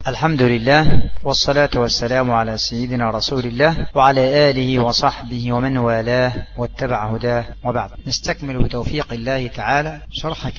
الحمد لله والصلاة والسلام على سيدنا رسول الله وعلى آله وصحبه ومن والاه واتبع هداه، وبعد. نستكمل بتوفيق الله تعالى شرح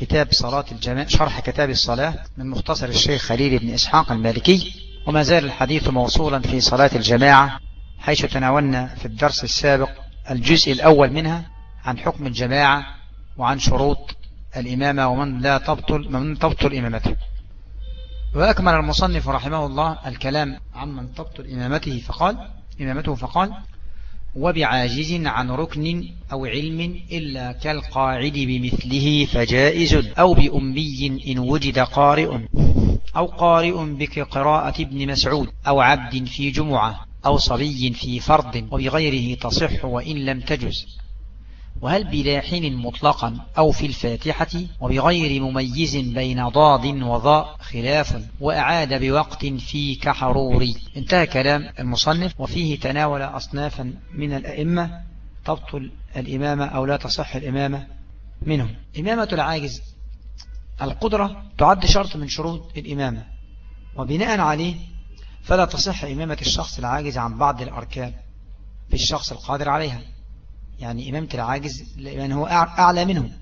كتاب الصلاة من مختصر الشيخ خليل بن إسحاق المالكي، وما زال الحديث موصولا في صلاة الجماعة، حيث تناولنا في الدرس السابق الجزء الأول منها عن حكم الجماعة وعن شروط الإمامة ومن تبطل إمامته. وأكمل المصنف رحمه الله الكلام عمن تبطل إمامته فقال: وبعاجز عن ركن أو علم إلا كالقاعد بمثله فجائز، أو بأمي إن وجد قارئ، أو قارئ بقراءة ابن مسعود، أو عبد في جمعة، أو صبي في فرض، وبغيره تصح وإن لم تجز. وهل بلاحن مطلقا أو في الفاتحة، وبغير مميز بين ضاد وضاء خلاف، وأعاد بوقت في كحروري. انتهى كلام المصنف، وفيه تناول أصنافا من الأئمة تبطل الإمامة أو لا تصح الإمامة منهم. إمامة العاجز، القدرة تعد شرط من شروط الإمامة، وبناء عليه فلا تصح إمامة الشخص العاجز عن بعض الأركان في الشخص القادر عليها، يعني إمامة العاجز لأن هو أعلى منه.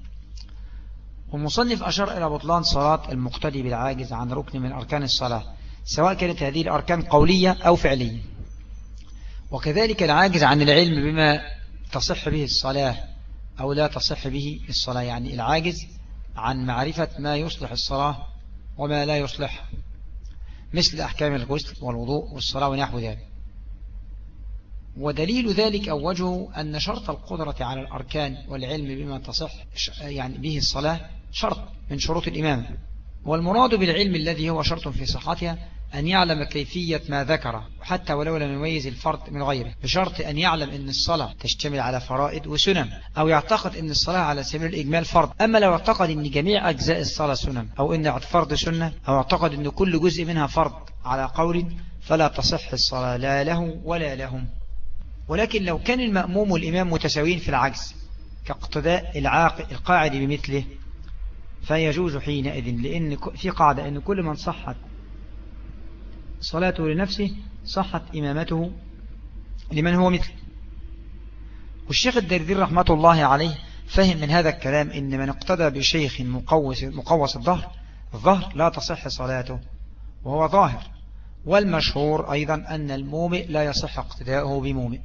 والمصنف أشار إلى بطلان صلاة المقتدي بالعاجز عن ركن من أركان الصلاة، سواء كانت هذه الأركان قولية أو فعلية. وكذلك العاجز عن العلم بما تصح به الصلاة أو لا تصح به الصلاة، يعني العاجز عن معرفة ما يصلح الصلاة وما لا يصلح، مثل أحكام الغسل والوضوء والصلاة ونحو ذلك. ودليل ذلك أو وجهه أن شرط القدرة على الأركان والعلم بما تصح يعني به الصلاة شرط من شروط الإمامة. والمراد بالعلم الذي هو شرط في صحتها أن يعلم كيفية ما ذكر، حتى ولو لم يميز الفرد من غيره، بشرط أن يعلم أن الصلاة تشتمل على فرائض وسنن، أو يعتقد أن الصلاة على سبيل الإجمال فرض. أما لو اعتقد أن جميع أجزاء الصلاة سنن، أو أن فرض سنة، أو اعتقد أن كل جزء منها فرض على قول، فلا تصح الصلاة لا له ولا لهم. ولكن لو كان المأموم والإمام متساويين في العجز كاقتداء القاعد بمثله فيجوز حينئذ، لأن في قاعدة أن كل من صحت صلاته لنفسه صحت إمامته لمن هو مثله. والشيخ الدردير رحمة الله عليه فهم من هذا الكلام أن من اقتدى بشيخ مقوس الظهر لا تصح صلاته، وهو ظاهر. والمشهور أيضا أن المومئ لا يصح اقتداؤه بمومئ.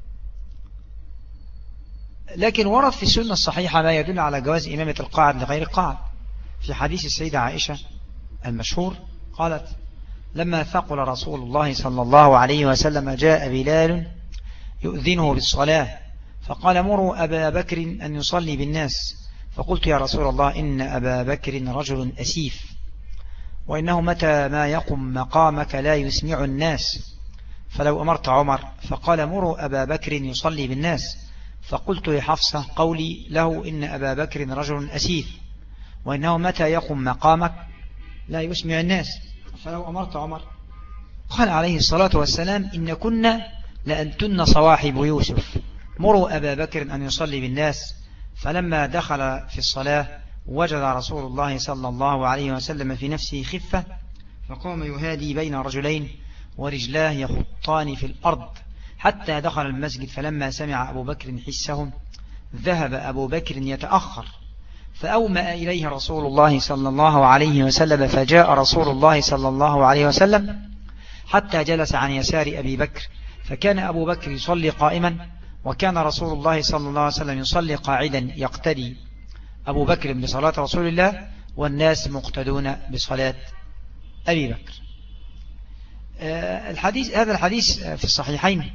لكن ورد في السنة الصحيحة ما يدل على جواز إمامة القاعد لغير القاعد. في حديث السيدة عائشة المشهور قالت: لما ثقل رسول الله صلى الله عليه وسلم جاء بلال يؤذنه بالصلاة، فقال: مروا أبا بكر أن يصلي بالناس. فقلت: يا رسول الله، إن أبا بكر رجل أسيف، وإنه متى ما يقم مقامك لا يسمع الناس، فلو أمرت عمر. فقال: مروا أبا بكر يصلي بالناس. فقلت لحفصة قولي له: إن أبا بكر رجل أسيف، وإنه متى يقم مقامك لا يسمع الناس، فلو أمرت عمر. قال عليه الصلاة والسلام: إن كنا لأنتن صواحب يوسف، مروا أبا بكر أن يصلي بالناس. فلما دخل في الصلاة وجد رسول الله صلى الله عليه وسلم في نفسه خفة، فقام يهادي بين رجلين ورجلاه يخطان في الأرض حتى دخل المسجد. فلما سمع أبو بكر حسهم ذهب أبو بكر يتأخر، فأومأ إليه رسول الله صلى الله عليه وسلم، فجاء رسول الله صلى الله عليه وسلم حتى جلس عن يسار أبي بكر، فكان أبو بكر يصلي قائما، وكان رسول الله صلى الله عليه وسلم يصلي قاعدا، يقتدي أبو بكر بصلاة رسول الله، والناس مقتدون بصلاة أبي بكر. هذا الحديث في الصحيحين،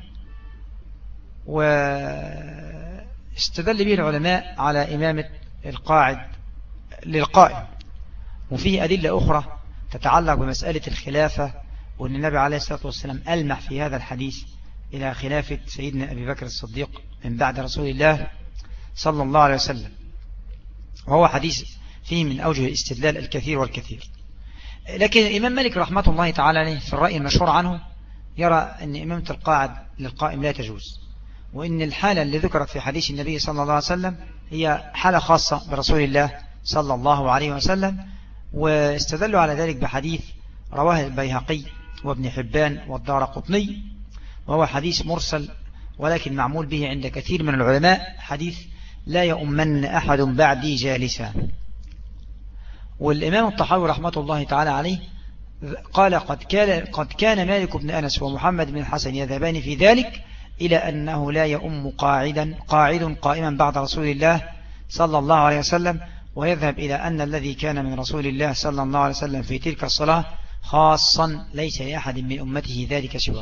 واستدل به العلماء على إمامة القاعد للقائم، وفيه أدلة أخرى تتعلق بمسألة الخلافة، وأن النبي عليه الصلاة والسلام ألمح في هذا الحديث إلى خلافة سيدنا أبي بكر الصديق من بعد رسول الله صلى الله عليه وسلم، وهو حديث فيه من أوجه الاستدلال الكثير والكثير. لكن الإمام مالك رحمة الله تعالى عليه في الرأي المشهور عنه يرى أن إمامة القاعد للقائم لا تجوز، وإن الحالة اللي ذكرت في حديث النبي صلى الله عليه وسلم هي حالة خاصة برسول الله صلى الله عليه وسلم. واستدلوا على ذلك بحديث رواه البيهقي وابن حبان والدارقطني، وهو حديث مرسل ولكن معمول به عند كثير من العلماء حديث لا يؤمن أحد بعدي جالسا. والإمام الطحاوي رحمة الله تعالى عليه قال قد كان مالك بن أنس ومحمد بن الحسن يذهبان في ذلك إلى أنه لا يؤم قاعد قائما بعد رسول الله صلى الله عليه وسلم، ويذهب إلى أن الذي كان من رسول الله صلى الله عليه وسلم في تلك الصلاة خاصا ليس لأحد من أمته ذلك سواه.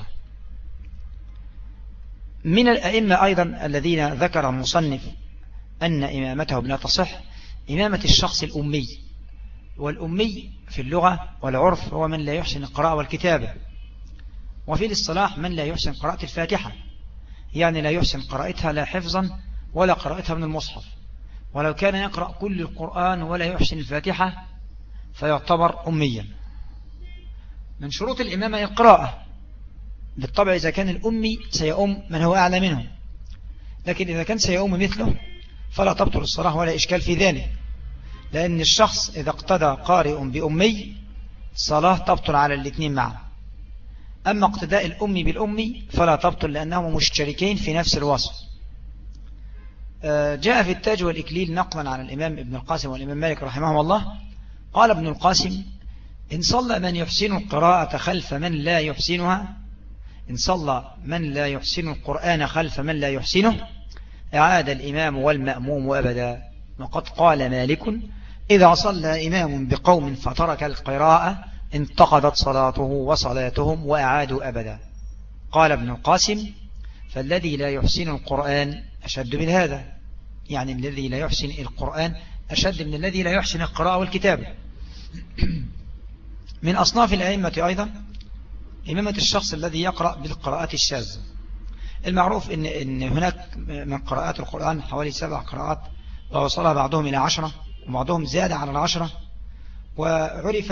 من الأئمة أيضا الذين ذكر المصنف أن إمامتهم لا تصح إمامة الشخص الأمي. والأمي في اللغة والعرف هو من لا يحسن القراءة والكتابة، وفي الاصطلاح من لا يحسن قراءة الفاتحة، يعني لا يحسن قراءتها لا حفظا ولا قراءتها من المصحف، ولو كان يقرأ كل القرآن ولا يحسن الفاتحة فيعتبر أميا. من شروط الإمامة القراءة بالطبع إذا كان الأمي سيؤم من هو أعلى منه، لكن إذا كان سيؤم مثله فلا تبطل الصلاة ولا إشكال في ذلك، لأن الشخص إذا اقتدى قارئ بأمي صلاة تبطل على الاثنين معا. أما اقتداء الأمي بالأمي فلا تبطل لأنهم مشتركين في نفس الوصف. جاء في التاج والإكليل نقلا عن الإمام ابن القاسم والإمام مالك رحمه الله قال ابن القاسم: إن صلى من يحسن القراءة خلف من لا يحسنها، إن صلى من لا يحسن القرآن خلف من لا يحسنه أعاد الإمام والمأموم أبدا. وقد قال مالك: إذا صلى إمام بقوم فترك القراءة انتقضت صلاته وصلاتهم وأعادوا أبدا. قال ابن القاسم: فالذي لا يحسن القرآن أشد من هذا، يعني الذي لا يحسن القرآن أشد من الذي لا يحسن القراءة والكتابة. من أصناف الأئمة أيضا إمامة الشخص الذي يقرأ بالقراءات الشاذة. المعروف إن هناك من قراءات القرآن حوالي 7 قراءات، ووصلها بعضهم إلى 10 وبعضهم زاد على 10، وعرف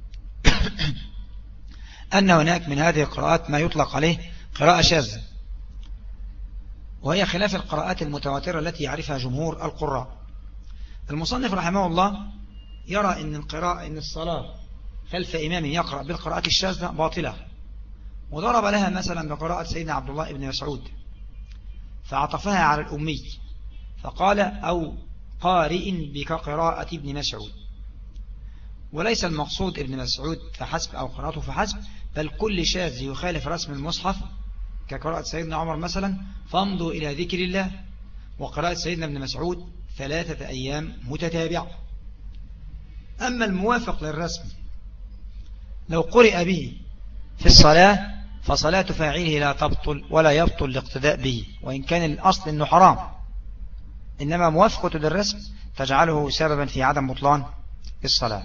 أن هناك من هذه القراءات ما يطلق عليه قراءة شاذة، وهي خلاف القراءات المتواترة التي يعرفها جمهور القراء. المصنف رحمه الله يرى إن الصلاة خلف إمام يقرأ بالقراءات الشاذة باطلة، وضرب لها مثلا بقراءة سيدنا عبد الله بن مسعود فعطفها على الأمي فقال: أو قارئ بقراءة ابن مسعود. وليس المقصود ابن مسعود فحسب أو قراءته فحسب، بل كل شاذ يخالف رسم المصحف كقراءة سيدنا عمر مثلا: فامضوا إلى ذكر الله، وقراءة سيدنا ابن مسعود 3 أيام متتابعة. أما الموافق للرسم لو قرئ به في الصلاة فصلاة فاعله لا تبطل ولا يبطل الاقتداء به، وإن كان الأصل أنه حرام، إنما موافقة للرسم تجعله سببا في عدم بطلان الصلاة.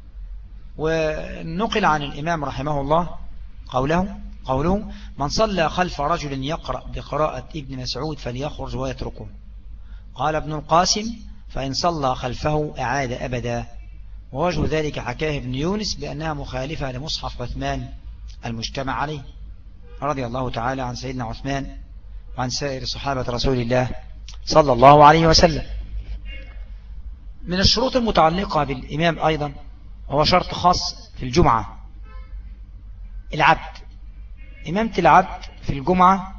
ونقل عن الإمام رحمه الله قوله: من صلى خلف رجل يقرأ بقراءة ابن مسعود فليخرج ويتركه. قال ابن القاسم: فإن صلى خلفه أعاد أبدا. ووجه ذلك حكاه ابن يونس بأنها مخالفة لمصحف عثمان المجتمع عليه رضي الله تعالى عن سيدنا عثمان وعن سائر صحابة رسول الله صلى الله عليه وسلم. من الشروط المتعلقة بالإمام أيضا هو شرط خاص في الجمعة: العبد. إمامة العبد في الجمعة،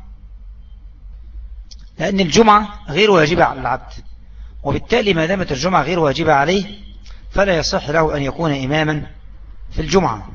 لأن الجمعة غير واجبة على العبد، وبالتالي ما دامت الجمعة غير واجبة عليه فلا يصح له أن يكون إماما في الجمعة.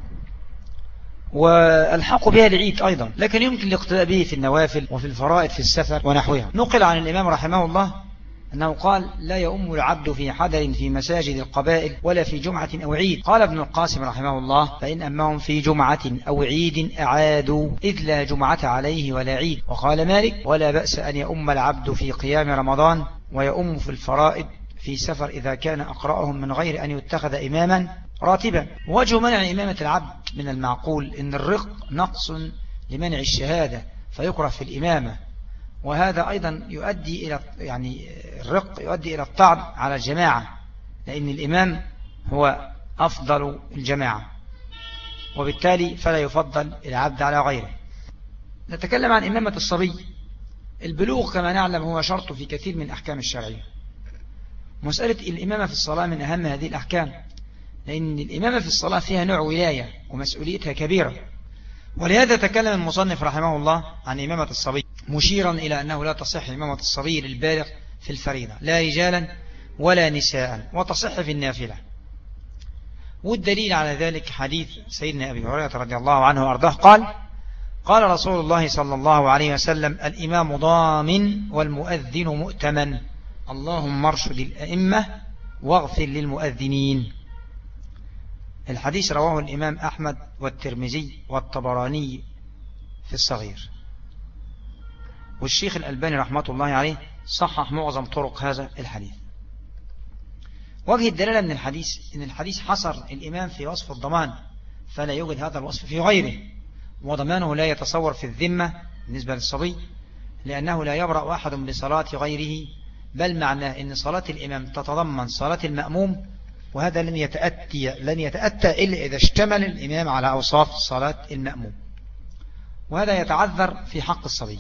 والحق بها العيد أيضا، لكن يمكن الاقتداء به في النوافل وفي الفرائض في السفر ونحوها. نقل عن الإمام رحمه الله أنه قال: لا يؤم العبد في حدر في مساجد القبائل ولا في جمعة أو عيد. قال ابن القاسم رحمه الله: فإن أمهم في جمعة أو عيد أعادوا، إذ لا جمعة عليه ولا عيد. وقال مالك: ولا بأس أن يؤم العبد في قيام رمضان ويؤم في الفرائض في سفر إذا كان أقرأهم من غير أن يتخذ إماما راتبا. وجه منع إمامة العبد من المعقول إن الرق نقص لمنع الشهادة فيكره في الإمامة، وهذا أيضا يؤدي إلى الرق يؤدي إلى الطعن على الجماعة، لأن الإمام هو أفضل الجماعة، وبالتالي فلا يفضل العبد على غيره. نتكلم عن إمامة الصبي. البلوغ كما نعلم هو شرط في كثير من أحكام الشرعية. مسألة الإمامة في الصلاة من أهم هذه الأحكام، لأن الإمامة في الصلاة فيها نوع ولاية ومسؤوليتها كبيرة، ولهذا تكلم المصنف رحمه الله عن إمامة الصبي مشيرا إلى أنه لا تصح إمامة الصبي للبالغ في الفريضة لا رجالا ولا نساء، وتصح في النافلة. والدليل على ذلك حديث سيدنا أبي هريرة رضي الله عنه وأرضاه قال: قال رسول الله صلى الله عليه وسلم: الإمام ضامن والمؤذن مؤتمن، اللهم ارشد الأئمة واغفر للمؤذنين. الحديث رواه الإمام أحمد والترمذي والطبراني في الصغير، والشيخ الألباني رحمة الله عليه صحح معظم طرق هذا الحديث. وجه الدلالة من الحديث إن الحديث حصر الإمام في وصف الضمان، فلا يوجد هذا الوصف في غيره، وضمانه لا يتصور في الذمة بالنسبة للصبي، لأنه لا يبرأ أحد بصلاة غيره، بل معناه أن صلاة الإمام تتضمن صلاة المأموم، وهذا لن يتأتى إلا إذا اشتمل الإمام على أوصاف صلاة المأموم، وهذا يتعذر في حق الصبي.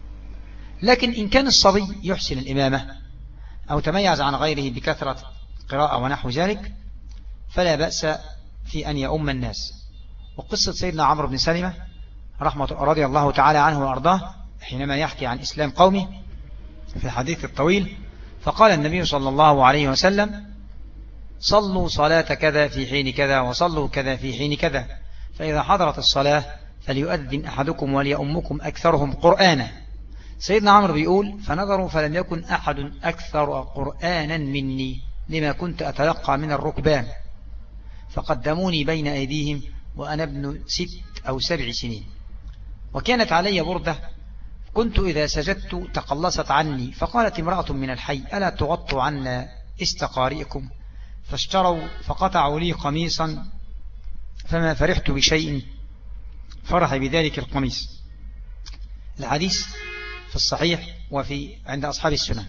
لكن إن كان الصبي يحسن الإمامة أو تميز عن غيره بكثرة قراءة ونحو ذلك، فلا بأس في أن يؤم الناس. وقصة سيدنا عمرو بن سلمة رضي الله تعالى عنه وأرضاه حينما يحكي عن إسلام قومه في الحديث الطويل، فقال النبي صلى الله عليه وسلم: صلوا صلاة كذا في حين كذا، وصلوا كذا في حين كذا، فإذا حضرت الصلاة فليؤذن أحدكم وليؤمكم أكثرهم قرآنا. سيدنا عمرو بيقول: فنظروا فلم يكن أحد أكثر قرآنا مني، لما كنت أتلقى من الركبان، فقدموني بين أيديهم وأنا ابن 6 أو 7 سنين، وكانت علي بردة كنت إذا سجدت تقلصت عني، فقالت امرأة من الحي: ألا تغطوا عنا استقارئكم؟ فاشتروا فقطعوا لي قميصا، فما فرحت بشيء فرح بذلك القميص. الحديث في الصحيح وفي عند أصحاب السنن.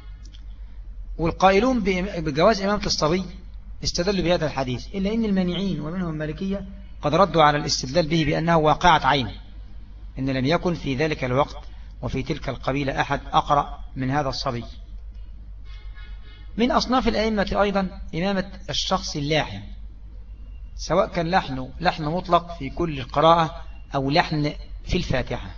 والقائلون بجواز إمامة الصبي استدلوا بهذا الحديث، إلا إن المانعين ومنهم المالكية قد ردوا على الاستدلال به بأنه واقعة عين، إن لم يكن في ذلك الوقت وفي تلك القبيلة أحد أقرأ من هذا الصبي. من أصناف الأئمة أيضا إمامة الشخص اللاحن، سواء كان لحن مطلق في كل قراءة أو لحن في الفاتحة.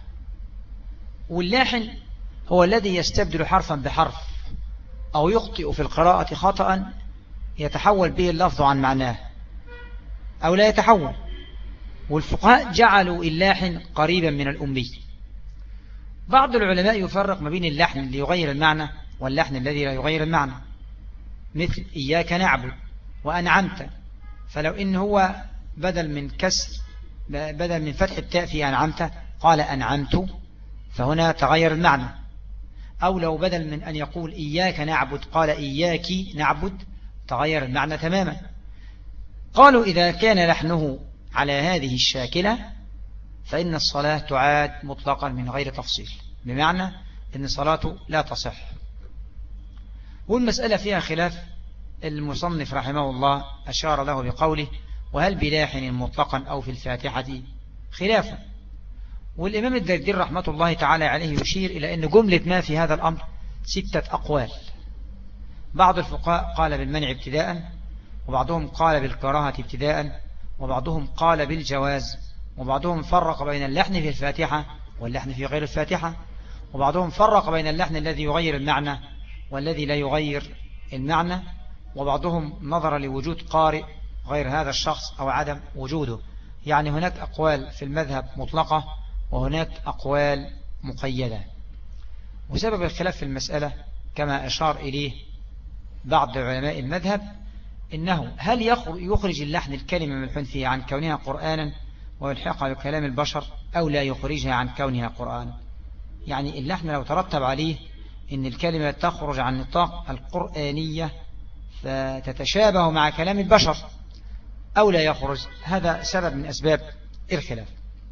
واللاحن هو الذي يستبدل حرفا بحرف، أو يخطئ في القراءة خطأ يتحول به اللفظ عن معناه أو لا يتحول. والفقهاء جعلوا اللاحن قريبا من الأمي. بعض العلماء يفرق ما بين اللحن اللي يغير المعنى واللحن الذي لا يغير المعنى، مثل إياك نعبد وأنعمت، فلو إن هو بدل من فتح التاء في أنعمت قال أنعمت، فهنا تغير المعنى. أو لو بدل من أن يقول إياك نعبد قال إياك نعبد، تغير المعنى تماما. قالوا إذا كان لحنه على هذه الشاكلة فإن الصلاة تعاد مطلقا من غير تفصيل، بمعنى أن صلاته لا تصح. والمسألة فيها خلاف، المصنف رحمه الله أشار له بقوله: وهل بلاحن مطلقا أو في الفاتحة خلافا. والإمام الدردير رحمة الله تعالى عليه يشير إلى أن جملة ما في هذا الأمر 6 أقوال. بعض الفقهاء قال بالمنع ابتداء، وبعضهم قال بالكراهة ابتداء، وبعضهم قال بالجواز، وبعضهم فرق بين اللحن في الفاتحة واللحن في غير الفاتحة، وبعضهم فرق بين اللحن الذي يغير المعنى والذي لا يغير المعنى، وبعضهم نظر لوجود قارئ غير هذا الشخص أو عدم وجوده. يعني هناك أقوال في المذهب مطلقة وهناك أقوال مقيدة. وسبب الخلاف في المسألة كما أشار إليه بعض علماء المذهب إنه هل يخرج اللحن الكلمة من الحنفية عن كونها قرآنا ويلحقها بكلام البشر، أو لا يخرجها عن كونها قرآن. يعني اللحن لو ترتب عليه إن الكلمة تخرج عن نطاق القرآنية فتتشابه مع كلام البشر أو لا يخرج، هذا سبب من أسباب الخلاف.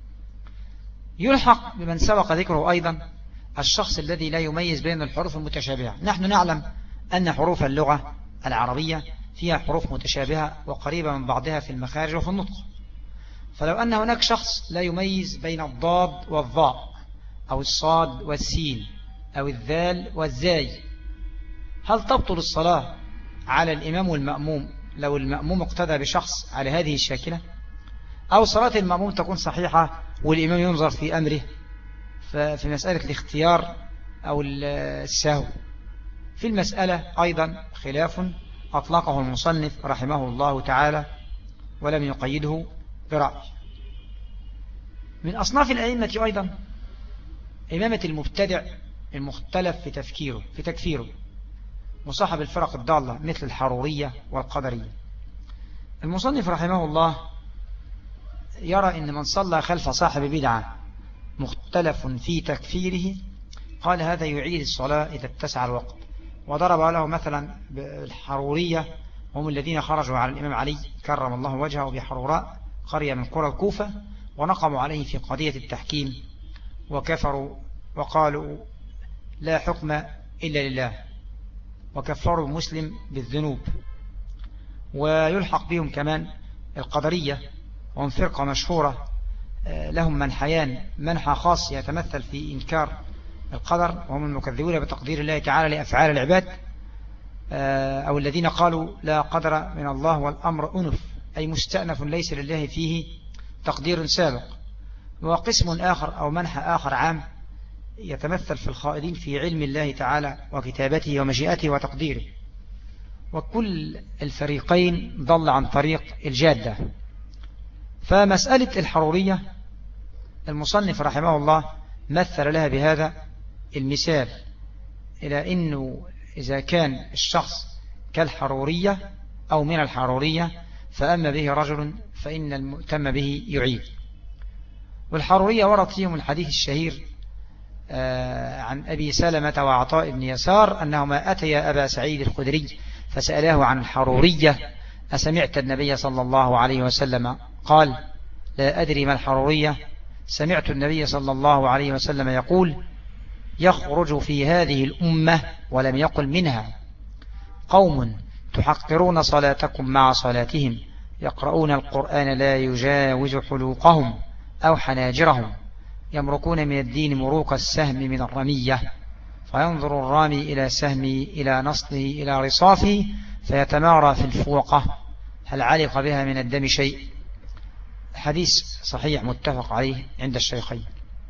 يلحق بمن سبق ذكره أيضا الشخص الذي لا يميز بين الحروف المتشابهة. نحن نعلم أن حروف اللغة العربية فيها حروف متشابهة وقريبة من بعضها في المخارج وفي النطق، فلو أن هناك شخص لا يميز بين الضاد والضاء أو الصاد والسين أو الذال والزاي، هل تبطل الصلاة على الإمام والمأموم لو المأموم اقتدى بشخص على هذه الشاكلة؟ أو صلاة المأموم تكون صحيحة والإمام ينظر في أمره في مسألة الاختيار أو السهو. في المسألة أيضا خلاف أطلقه المصنف رحمه الله تعالى ولم يقيده برأي. من أصناف الأئمة أيضا إمامة المبتدع المختلف في تكفيره وصاحب الفرق الضالة مثل الحرورية والقدرية. المصنف رحمه الله يرى أن من صلى خلف صاحب بدعة مختلف في تكفيره قال هذا يعيد الصلاة إذا اتسع الوقت، وضرب له مثلا بالحرورية هم الذين خرجوا على الإمام علي كرم الله وجهه بحروراء قرية من قرى الكوفة ونقموا عليه في قضية التحكيم وكفروا وقالوا لا حكم إلا لله، وكفروا المسلم بالذنوب. ويلحق بهم كمان القدرية وهم فرقة مشهورة لهم منحيان، منحى خاص يتمثل في إنكار القدر وهم المكذبون بتقدير الله تعالى لأفعال العباد، أو الذين قالوا لا قدر من الله والأمر أنف أي مستأنف ليس لله فيه تقدير سابق. وقسم آخر أو منحى آخر عام يتمثل في الخائضين في علم الله تعالى وكتابته ومشيئته وتقديره. وكل الفريقين ضل عن طريق الجادة. فمسألة الحرورية المصنف رحمه الله مثل لها بهذا المثال، إلى أنه إذا كان الشخص كالحرورية أو من الحرورية فأما به رجل فإن المؤتم به يعيد. والحرورية ورد فيهم الحديث الشهير عن أبي سلمة وعطاء بن يسار أنهما أتيا أبا سعيد الخدري فسألاه عن الحرورية أسمعت النبي صلى الله عليه وسلم؟ قال لا أدري ما الحرورية، سمعت النبي صلى الله عليه وسلم يقول يخرج في هذه الأمة ولم يقل منها قوم تحقرون صلاتكم مع صلاتهم يقرؤون القرآن لا يجاوز حلوقهم أو حناجرهم يمرقون من الدين مروق السهم من الرمية فينظر الرامي إلى سهمه إلى نصله إلى رصافه فيتمارى في الفوقة هل علق بها من الدم شيء. حديث صحيح متفق عليه عند الشيخين.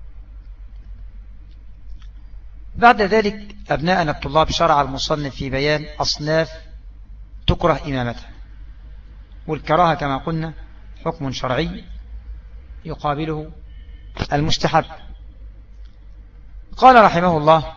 بعد ذلك أبناءنا الطلاب شرع المصنف في بيان أصناف تكره إمامتها، والكراهة كما قلنا حكم شرعي يقابله المستحب. قال رحمه الله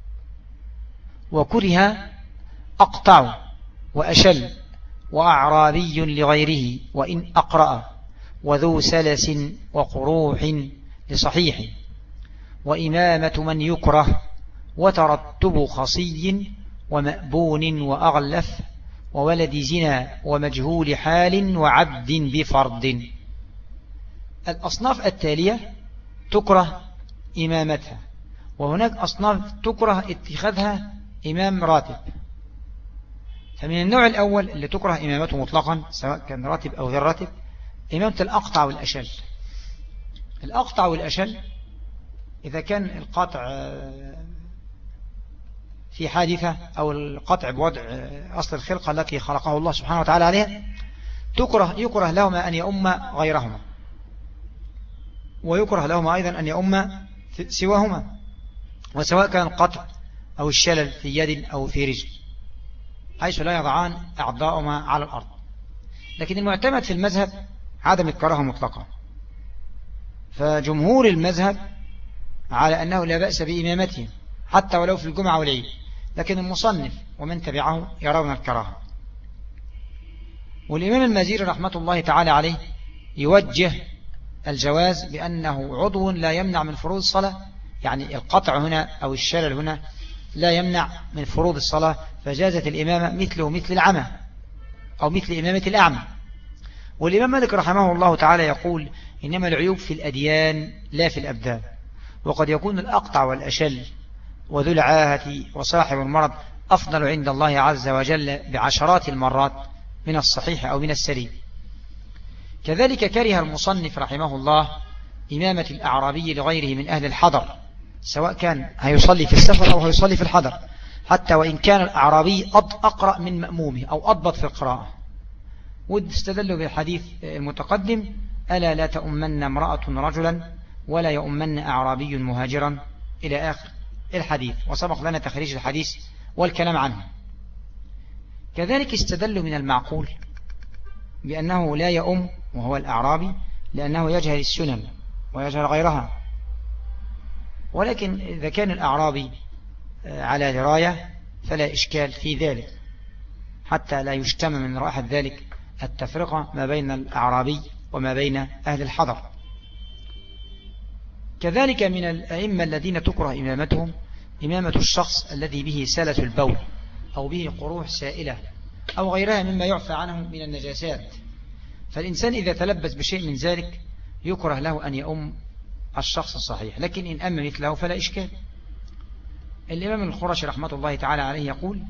وكره أقطع وأشل وأعرابي لغيره وإن أقرأ وذو سلس وقروح لصحيح وإمامة من يكره وترتب خصي ومأبون وأغلف وولد زنا ومجهول حال وعبد بفرد. الأصناف التالية تكره إمامتها، وهناك أصناف تكره اتخاذها إمام راتب. فمن النوع الأول اللي تكره إمامته مطلقا سواء كان راتب أو غير راتب إمامة الأقطع والأشل. الأقطع والأشل إذا كان القطع في حادثة أو القطع بوضع أصل الخلقة التي خلقه الله سبحانه وتعالى عليها يكره لهما أن يؤم غيرهما، ويكره لهما أيضا أن يؤم سواهما، وسواء كان القطع أو الشلل في يد أو في رجل حيث لا يضعان أعضاؤهما على الأرض. لكن المعتمد في المذهب عدم الكراهة مطلقا، فجمهور المذهب على أنه لا بأس بإمامتهم حتى ولو في الجمعة والعيد، لكن المصنف ومن تبعه يرون الكراهة. والإمام المازيري رحمة الله تعالى عليه يوجه الجواز بأنه عضو لا يمنع من فروض الصلاة، يعني القطع هنا أو الشلل هنا لا يمنع من فروض الصلاة، فجازت الإمامة مثله مثل العمى أو مثل إمامة الأعمى. والإمام مالك رحمه الله تعالى يقول إنما العيوب في الأديان لا في الأبدان، وقد يكون الأقطع والأشل وذو العاهة وصاحب المرض أفضل عند الله عز وجل بعشرات المرات من الصحيح أو من السليم. كذلك كره المصنف رحمه الله إمامة الأعرابي لغيره من أهل الحضر، سواء كان هيصلي في السفر أو هيصلي في الحضر، حتى وإن كان الأعرابي أقرأ من مأمومه أو أضبط في القراءة. واستدلوا بالحديث المتقدم ألا لا تؤمن امرأة رجلا ولا يؤمن أعرابي مهاجرا إلى آخر الحديث، وسبق لنا تخريج الحديث والكلام عنه. كذلك استدلوا من المعقول بأنه لا يؤم وهو الأعرابي لأنه يجهل السنن ويجهل غيرها، ولكن إذا كان الأعرابي على دراية فلا إشكال في ذلك، حتى لا يجتمع من رائحة ذلك التفرقة ما بين الأعرابي وما بين أهل الحضر. كذلك من الأئمة الذين تكره إمامتهم إمامة الشخص الذي به سلة البول أو به قروح سائلة أو غيرها مما يعفى عنه من النجاسات، فالإنسان إذا تلبس بشيء من ذلك يكره له أن يؤم الشخص الصحيح، لكن إن أم مثله فلا إشكال. الإمام الخرشي رحمة الله تعالى عليه يقول: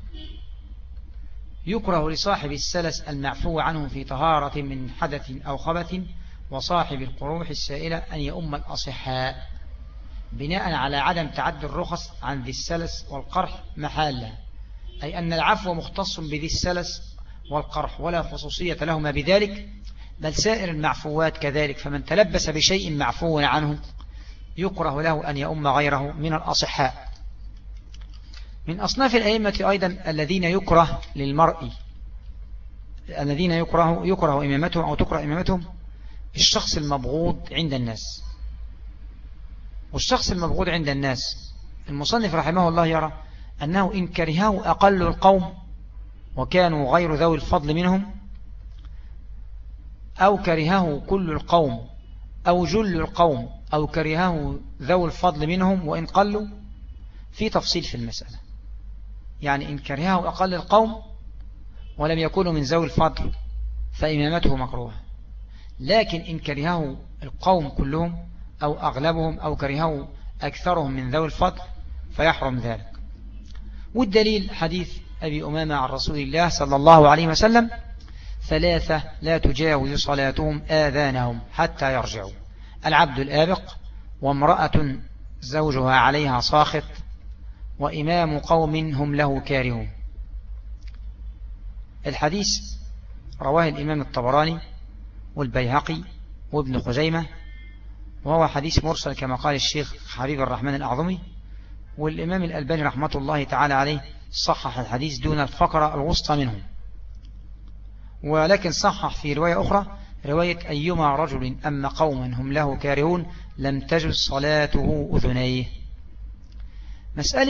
يكره لصاحب السلس المعفو عنه في طهارة من حدث أو خبث وصاحب القروح السائلة أن يؤم الأصحاء، بناء على عدم تعدي الرخص عن ذي السلس والقرح محالة، أي أن العفو مختص بذي السلس والقرح ولا خصوصية لهما بذلك، بل سائر المعفوات كذلك، فمن تلبس بشيء معفو عنه يكره له أن يؤم غيره من الأصحاء. من أصناف الأئمة أيضا الذين يكره للمرء، الذين يكره إمامتهم أو تكره إمامتهم الشخص المبغوض عند الناس. والشخص المبغوض عند الناس المصنف رحمه الله يرى أنه إن كرهه أقل القوم وكانوا غير ذوي الفضل منهم، أو كرهه كل القوم أو جل القوم أو كرهه ذوي الفضل منهم وإن قلوا، في تفصيل في المسألة. يعني إن كرهه أقل القوم ولم يكونوا من ذوي الفضل فإمامته مكروه، لكن إن كرهه القوم كلهم أو أغلبهم أو كرهه أكثرهم من ذوي الفضل فيحرم ذلك. والدليل حديث أبي أمامة عن رسول الله صلى الله عليه وسلم: ثلاثة لا تجاوز صلاتهم آذانهم حتى يرجعوا: العبد الآبق، وامرأة زوجها عليها ساخط، وإمام قوم هم له كارهون. الحديث رواه الإمام الطبراني والبيهقي وابن خزيمة، وهو حديث مرسل كما قال الشيخ حبيب الرحمن الأعظمي، والإمام الألباني رحمة الله تعالى عليه صحح الحديث دون الفقرة الوسطى منه، ولكن صحح في رواية أخرى رواية: أيما رجل أما قوما هم له كارهون لم تجز صلاته أذنيه. مسألة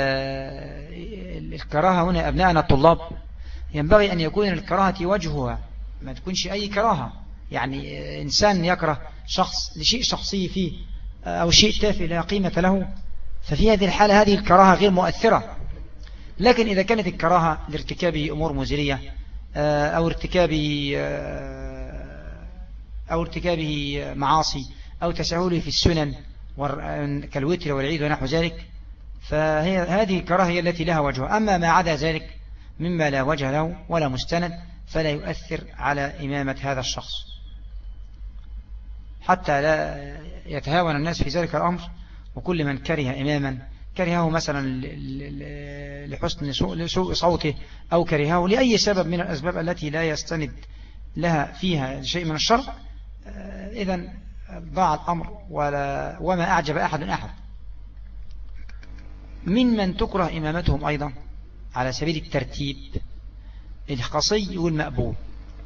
الكراهة هنا أبناءنا الطلاب ينبغي أن يكون الكراهة وجهها، ما تكونش أي كراهة، يعني إنسان يكره شخص لشيء شخصي فيه أو شيء تافه لا قيمة له، ففي هذه الحالة هذه الكراهة غير مؤثرة. لكن إذا كانت الكراهة لارتكاب أمور مزرية أو ارتكابه معاصي أو تساهله في السنن كالوتر والعيد ونحو ذلك، فهذه الكراهة هي التي لها وجه. أما ما عدا ذلك مما لا وجه له ولا مستند فلا يؤثر على إمامة هذا الشخص، حتى لا يتهاون الناس في ذلك الأمر. وكل من كره إماما كرهه مثلا لحسن سوء صوته أو كرهه لأي سبب من الأسباب التي لا يستند لها فيها شيء من الشر، إذن ضاع الأمر وما أعجب أحد. من تكره إمامتهم أيضا على سبيل الترتيب الخصي والمأبون.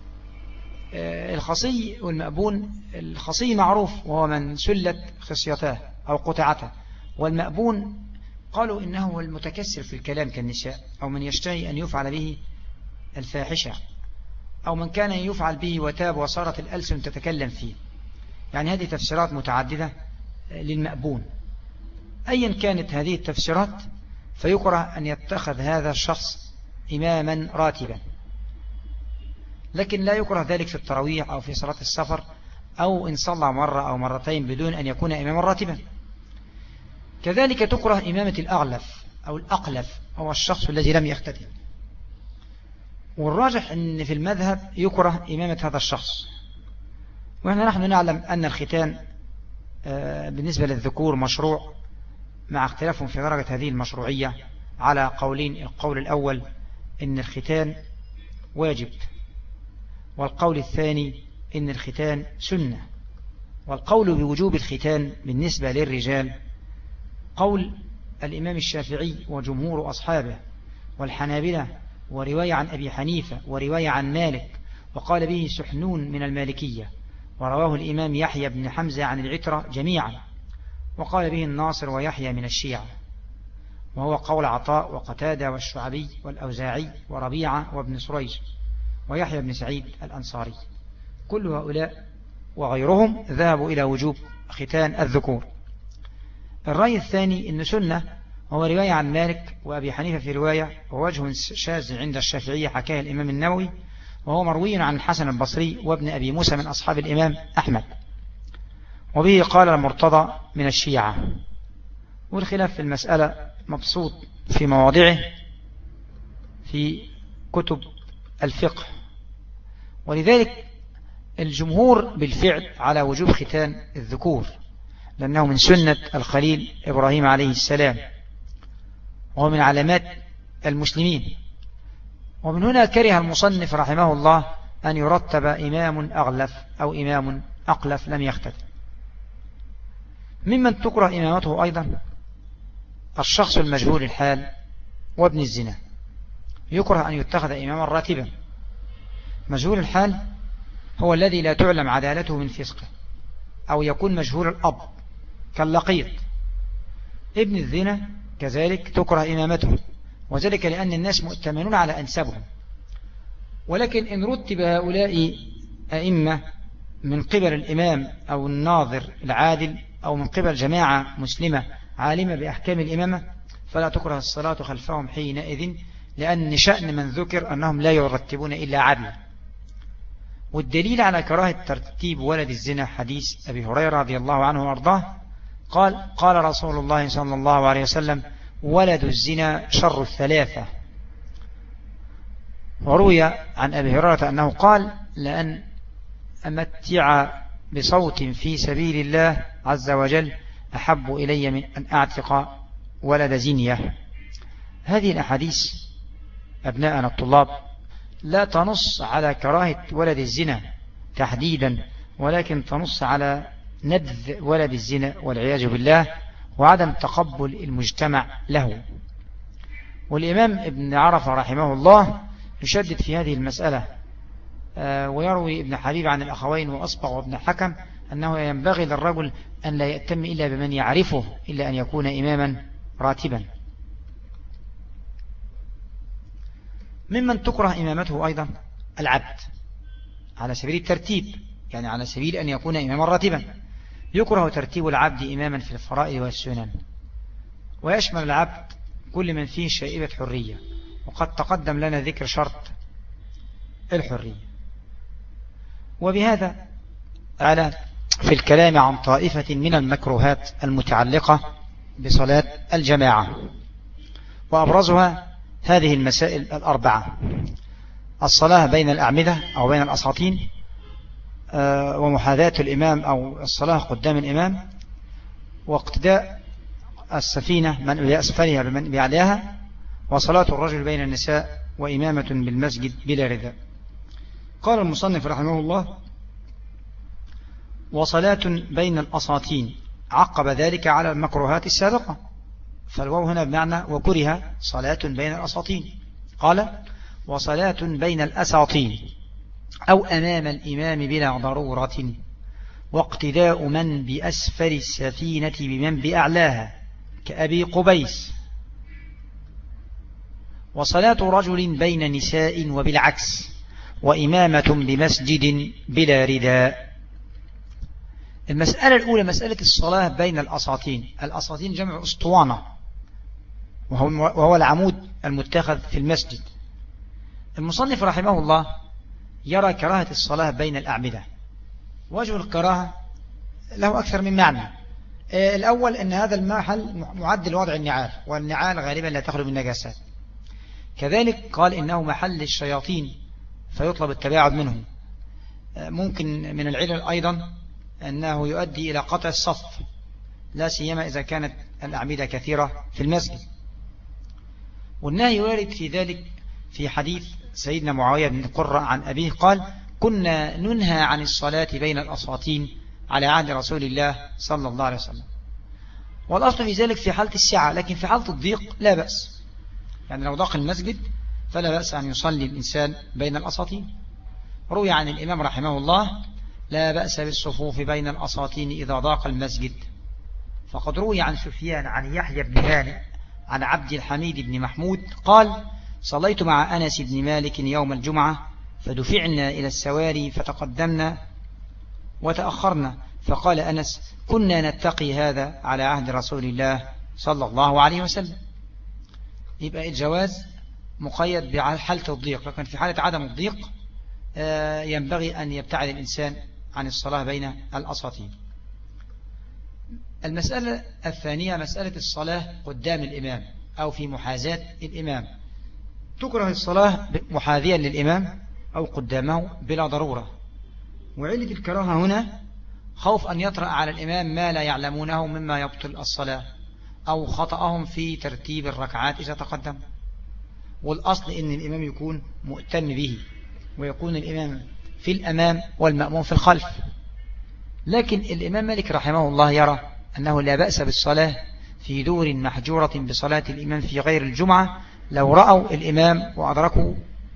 الخصي والمأبون: الخصي معروف وهو من سلت خصيته أو قطعته، والمأبون قالوا إنه هو المتكسر في الكلام كالنساء، أو من يشتهي أن يفعل به الفاحشة، أو من كان يفعل به وتاب وصارت الألسن تتكلم فيه. يعني هذه تفسيرات متعددة للمأبون. أيا كانت هذه التفسيرات فيكره أن يتخذ هذا الشخص إماما راتبا، لكن لا يكره ذلك في التراويح أو في صلاة السفر أو إن صلى مرة أو مرتين بدون أن يكون إماما راتبا. كذلك تكره إمامة الأغلف أو الأقلف، هو الشخص الذي لم يختتن، والراجح أن في المذهب يكره إمامة هذا الشخص. ونحن نعلم أن الختان بالنسبة للذكور مشروع، مع اختلافهم في درجة هذه المشروعية على قولين: القول الأول إن الختان واجب، والقول الثاني إن الختان سنة. والقول بوجوب الختان بالنسبة للرجال قول الإمام الشافعي وجمهور أصحابه والحنابلة، ورواية عن أبي حنيفة، ورواية عن مالك، وقال به سحنون من المالكية، ورواه الإمام يحيى بن حمزة عن العترة جميعا، وقال به الناصر ويحيى من الشيعة، وهو قول عطاء وقتادة والشعبي والأوزاعي وربيعة وابن سريج ويحيى بن سعيد الأنصاري. كل هؤلاء وغيرهم ذهبوا إلى وجوب ختان الذكور. الرأي الثاني إن سنة، هو رواية عن مالك وأبي حنيفة في رواية، ووجه شاذ عند الشافعية حكاه الإمام النووي، وهو مروي عن الحسن البصري وابن أبي موسى من أصحاب الإمام أحمد، وبه قال المرتضى من الشيعة. والخلاف في المسألة مبسوط في مواضعه في كتب الفقه، ولذلك الجمهور بالفعل على وجوب ختان الذكور، لأنه من سنة الخليل إبراهيم عليه السلام، وهو من علامات المسلمين. ومن هنا كره المصنف رحمه الله أن يرتب إمام أغلف أو إمام أقلف لم يختتم. ممن تكره إمامته أيضا الشخص المجهول الحال وابن الزنا، يكره أن يتخذ إماما راتبا. مجهول الحال هو الذي لا تعلم عدالته من فسقه، أو يكون مجهول الأب كاللقيط. ابن الزنا كذلك تكره إمامته، وذلك لأن الناس مؤتمنون على أنسابهم. ولكن إن رتب هؤلاء أئمة من قبل الإمام أو الناظر العادل، أو من قبل جماعة مسلمة عالمة بأحكام الإمامة، فلا تكره الصلاة خلفهم حينئذ، لأن شأن من ذكر أنهم لا يرتبون إلا عدلا. والدليل على كراهة ترتيب ولد الزنا حديث أبي هريرة رضي الله عنه وارضاه قال رسول الله صلى الله عليه وسلم: ولد الزنا شر الثلاثة. وروي عن أبي هريرة أنه قال: لأن أمتع بصوت في سبيل الله عز وجل أحب إلي من أن أعتق ولد زنية. هذه الأحاديث أبناءنا الطلاب لا تنص على كراهة ولد الزنا تحديدا، ولكن تنص على نبذ ولد الزنا والعياذ بالله، وعدم تقبل المجتمع له. والإمام ابن عرفة رحمه الله يشدد في هذه المسألة، ويروي ابن حبيب عن الأخوين وأصبغ وابن حكم أنه ينبغي للرجل أن لا يأتم إلا بمن يعرفه، إلا أن يكون إماما راتبا. ممن تكره إمامته أيضا العبد على سبيل الترتيب، يعني على سبيل أن يكون إماما راتبا. يكره ترتيب العبد إماما في الفرائض والسنن، ويشمل العبد كل من فيه شائبة حرية، وقد تقدم لنا ذكر شرط الحرية. وبهذا على في الكلام عن طائفة من المكروهات المتعلقة بصلاة الجماعة، وأبرزها هذه المسائل الأربعة: الصلاة بين الأعمدة أو بين الأساطين، ومحاذاة الإمام أو الصلاة قدام الإمام، واقتداء السفينة من بأسفلها بمن بأعلاها، وصلاة الرجل بين النساء، وإمامة بالمسجد بلا رداء. قال المصنف رحمه الله: وصلاة بين الأساطين، عقب ذلك على المكروهات السابقة، فالواو هنا بمعنى وكره صلاة بين الأساطين. قال: وصلاة بين الأساطين أو أمام الإمام بلا ضرورة، واقتداء من بأسفل السفينة بمن بأعلاها كأبي قبيس، وصلاة رجل بين نساء وبالعكس، وإمامة بمسجد بلا رداء. المسألة الأولى مسألة الصلاة بين الأساطين. الأساطين جمع أسطوانة، وهو العمود المتخذ في المسجد. المصنف رحمه الله يرى كراهة الصلاة بين الأعمدة. وجه الكراهة له أكثر من معنى. الأول أن هذا المحل معد لوضع النعال، والنعال غالبا لا تخلو من نجاسات. كذلك قال إنه محل الشياطين فيطلب التباعد منهم. ممكن من العلل أيضا أنه يؤدي إلى قطع الصف، لا سيما إذا كانت الأعمدة كثيرة في المسجد. والنهي وارد في ذلك في حديث سيدنا معاوية بن قرة عن أبيه قال: كنا ننهى عن الصلاة بين الأساطين على عهد رسول الله صلى الله عليه وسلم. والأصل في ذلك في حالة السعة، لكن في حالة الضيق لا بأس. يعني لو ضاق المسجد فلا بأس أن يصلي الإنسان بين الأساطين. روي عن الإمام رحمه الله: لا بأس بالصفوف بين الأساطين إذا ضاق المسجد. فقد روي عن سفيان عن يحيى بن هانئ عن عبد الحميد بن محمود قال: صليت مع أنس بن مالك يوم الجمعة فدفعنا إلى السواري فتقدمنا وتأخرنا، فقال أنس: كنا نتقي هذا على عهد رسول الله صلى الله عليه وسلم. يبقى الجواز مقيد بحالة الضيق، لكن في حالة عدم الضيق ينبغي أن يبتعد الإنسان عن الصلاة بين الأساطين. المسألة الثانية مسألة الصلاة قدام الإمام أو في محاذاة الإمام. تكره الصلاة محاذيا للإمام أو قدامه بلا ضرورة، وعلة الكراهة هنا خوف أن يطرأ على الإمام ما لا يعلمونه مما يبطل الصلاة أو خطأهم في ترتيب الركعات إذا تقدم. والأصل أن الإمام يكون مؤتم به، ويكون الإمام في الأمام والمأموم في الخلف. لكن الإمام مالك رحمه الله يرى أنه لا بأس بالصلاة في دور محجورة بصلاة الإمام في غير الجمعة لو رأوا الإمام وأدركوا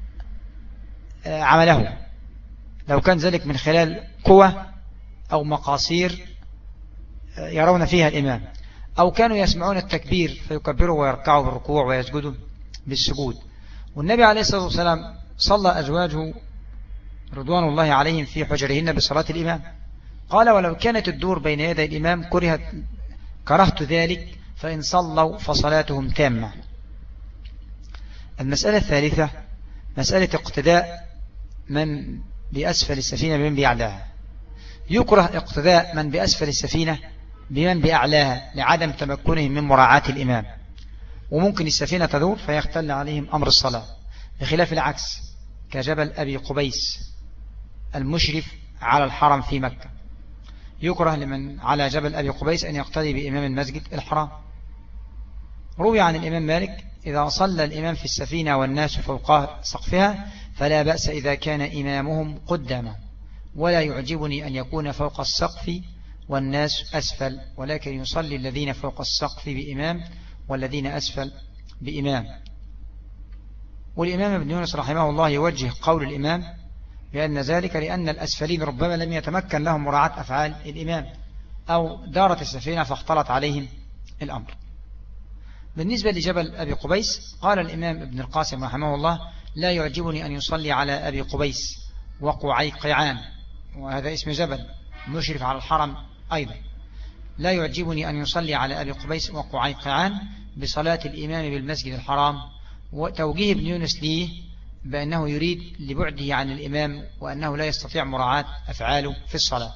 عمله، لو كان ذلك من خلال قوة أو مقاصير يرون فيها الإمام، أو كانوا يسمعون التكبير فيكبروا ويركعوا بالركوع ويسجدوا بالسجود. والنبي عليه الصلاة والسلام صلى أزواجه رضوان الله عليهم في حجرهن بصلاة الإمام، قال: ولو كانت الدور بين يدي الإمام كرهت ذلك، فإن صلوا فصلاتهم تامة. المسألة الثالثة مسألة اقتداء من بأسفل السفينة بمن بأعلاها. يكره اقتداء من بأسفل السفينة بمن بأعلاها لعدم تمكنهم من مراعاة الإمام، وممكن السفينة تدور فيختل عليهم أمر الصلاة، بخلاف العكس كجبل أبي قبيس المشرف على الحرم في مكة. يكره لمن على جبل أبي قبيس أن يقتدي بإمام المسجد الحرام. روي عن الإمام مالك: إذا صلى الإمام في السفينة والناس فوق سقفها فلا بأس إذا كان إمامهم قدامه، ولا يعجبني أن يكون فوق السقف والناس أسفل، ولكن يصلي الذين فوق السقف بإمام والذين أسفل بإمام. والإمام ابن يونس رحمه الله يوجه قول الإمام بأن ذلك لأن الأسفلين ربما لم يتمكن لهم مراعاة أفعال الإمام، أو دارت السفينة فاختلط عليهم الأمر. بالنسبة لجبل أبي قبيس قال الإمام ابن القاسم رحمه الله: لا يعجبني أن يصلي على أبي قبيس وقعيقعان، وهذا اسم جبل مشرف على الحرم أيضا. لا يعجبني أن يصلي على أبي قبيس وقعيقعان بصلاة الإمام بالمسجد الحرام. وتوجيه ابن يونس ليه بأنه يريد لبعده عن الإمام وأنه لا يستطيع مراعاة أفعاله في الصلاة.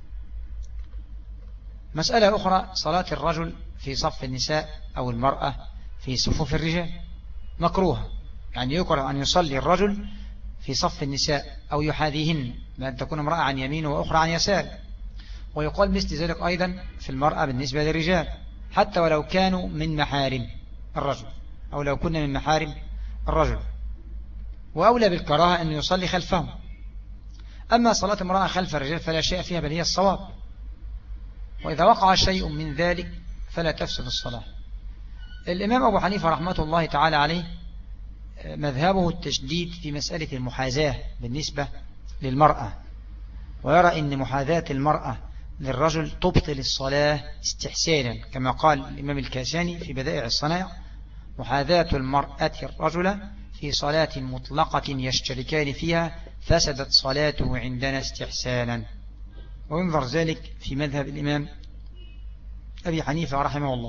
مسألة أخرى صلاة الرجل في صف النساء أو المرأة في صفوف الرجال مكروه، يعني يكره أن يصلي الرجل في صف النساء أو يحاذيهن بأن تكون امرأة عن يمينه وأخرى عن يسار. ويقال مثل ذلك أيضا في المرأة بالنسبة للرجال، حتى ولو كانوا من محارم الرجل أو لو كنا من محارم الرجل. وأولى بالكراهة أن يصلي خلفهم. أما صلاة امرأة خلف الرجال فلا شيء فيها بل هي الصواب، وإذا وقع شيء من ذلك فلا تفسد الصلاة. الإمام أبو حنيفة رحمة الله تعالى عليه مذهبه التشديد في مسألة المحاذاة بالنسبة للمرأة، ويرى أن محاذاة المرأة للرجل تبطل الصلاة استحسانا، كما قال الإمام الكاشاني في بدائع الصنائع: محاذاة المرأة الرجل في صلاة مطلقة يشتركان فيها فسدت صلاته عندنا استحسانا. وينظر ذلك في مذهب الإمام أبي حنيفة رحمه الله.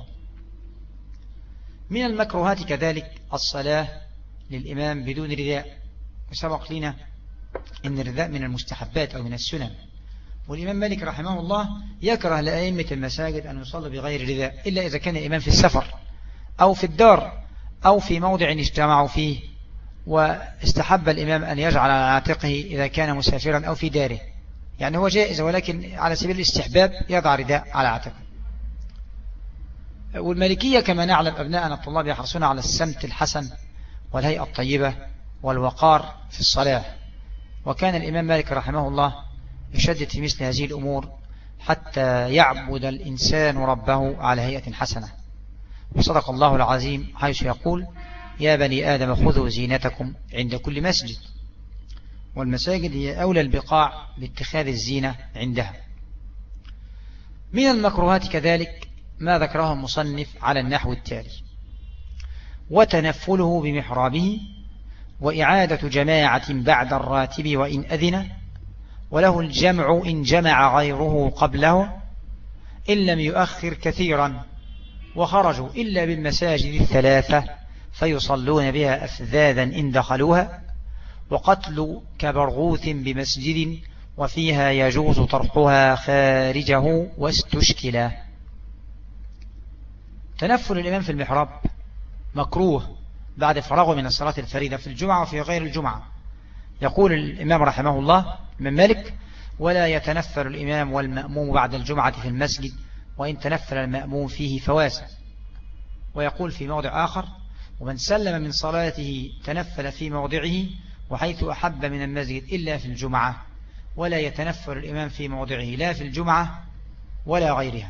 من المكروهات كذلك الصلاة للإمام بدون رداء، وسبق لنا إن الرداء من المستحبات أو من السنن. والإمام مالك رحمه الله يكره لأئمة المساجد أن يصلوا بغير رداء إلا إذا كان الإمام في السفر أو في الدار أو في موضع اجتمعوا فيه، واستحب الإمام أن يجعل على عاتقه إذا كان مسافرا أو في داره، يعني هو جائز ولكن على سبيل الاستحباب يضع رداء على عاتقه. والمالكية كما نعلم أبناءنا الطلاب يحرصون على السمت الحسن والهيئة الطيبة والوقار في الصلاة، وكان الإمام مالك رحمه الله يشدد في مثل هذه الأمور حتى يعبد الإنسان ربه على هيئة حسنة. وصدق الله العظيم حيث يقول: يا بني آدم خذوا زينتكم عند كل مسجد. والمساجد هي أولى البقاع باتخاذ الزينة عندها. من المكروهات كذلك ما ذكره المصنف على النحو التالي: وتنفله بمحرابه، وإعادة جماعة بعد الراتب وإن أذن، وله الجمع إن جمع غيره قبله، إن لم يؤخر كثيرا، وخرجوا إلا بالمساجد الثلاثة فيصلون بها أفذاذا إن دخلوها، وقتل كبرغوث بمسجد وفيها يجوز طرحها خارجه واستشكلا. تنفل الإمام في المحراب مكروه بعد فراغه من الصلاة الفريدة في الجمعة وفي غير الجمعة. يقول الإمام رحمه الله من مالك: ولا يتنفل الإمام والمأموم بعد الجمعة في المسجد وإن تنفل المأموم فيه فواسع. ويقول في موضع آخر: ومن سلم من صلاته تنفل في موضعه وحيث أحب من المسجد إلا في الجمعة، ولا يتنفل الإمام في موضعه لا في الجمعة ولا غيرها.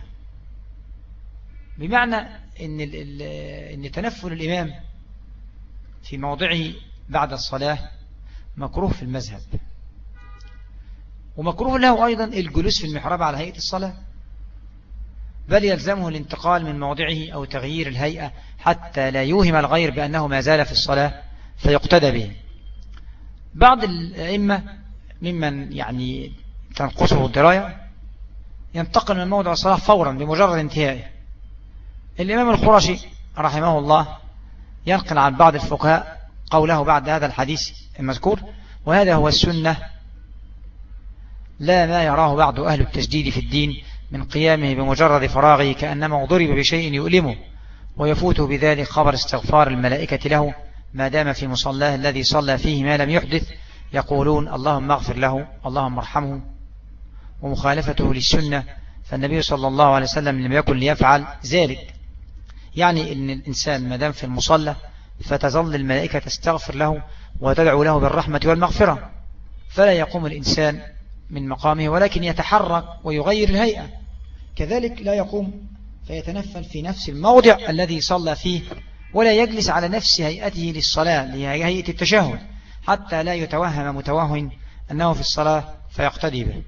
بمعنى إن تنفل الإمام في موضعه بعد الصلاة مكروه في المذهب، ومكروه له أيضا الجلوس في المحراب على هيئة الصلاة، بل يلزمه الانتقال من موضعه أو تغيير الهيئة حتى لا يوهم الغير بأنه ما زال في الصلاة فيقتدى به. بعض الأئمة ممن يعني تنقصه الدراية ينتقل من موضع الصلاة فورا بمجرد انتهائه. الإمام الخرشي رحمه الله ينقل عن بعض الفقهاء قوله بعد هذا الحديث المذكور: وهذا هو السنة، لا ما يراه بعض أهل التجديد في الدين من قيامه بمجرد فراغه كأنما ضرب بشيء يؤلمه، ويفوته بذلك خبر استغفار الملائكة له ما دام في مصلاه الذي صلى فيه ما لم يحدث، يقولون: اللهم اغفر له، اللهم ارحمه. ومخالفته للسنة، فالنبي صلى الله عليه وسلم لم يكن ليفعل ذلك، يعني أن الإنسان ما دام في المصلى فتظل الملائكة تستغفر له وتدعو له بالرحمة والمغفرة، فلا يقوم الإنسان من مقامه ولكن يتحرك ويغير الهيئة. كذلك لا يقوم فيتنفل في نفس الموضع الذي صلى فيه، ولا يجلس على نفس هيئته للصلاة لهيئة التشهد حتى لا يتوهم متوهم أنه في الصلاة فيقتدي به.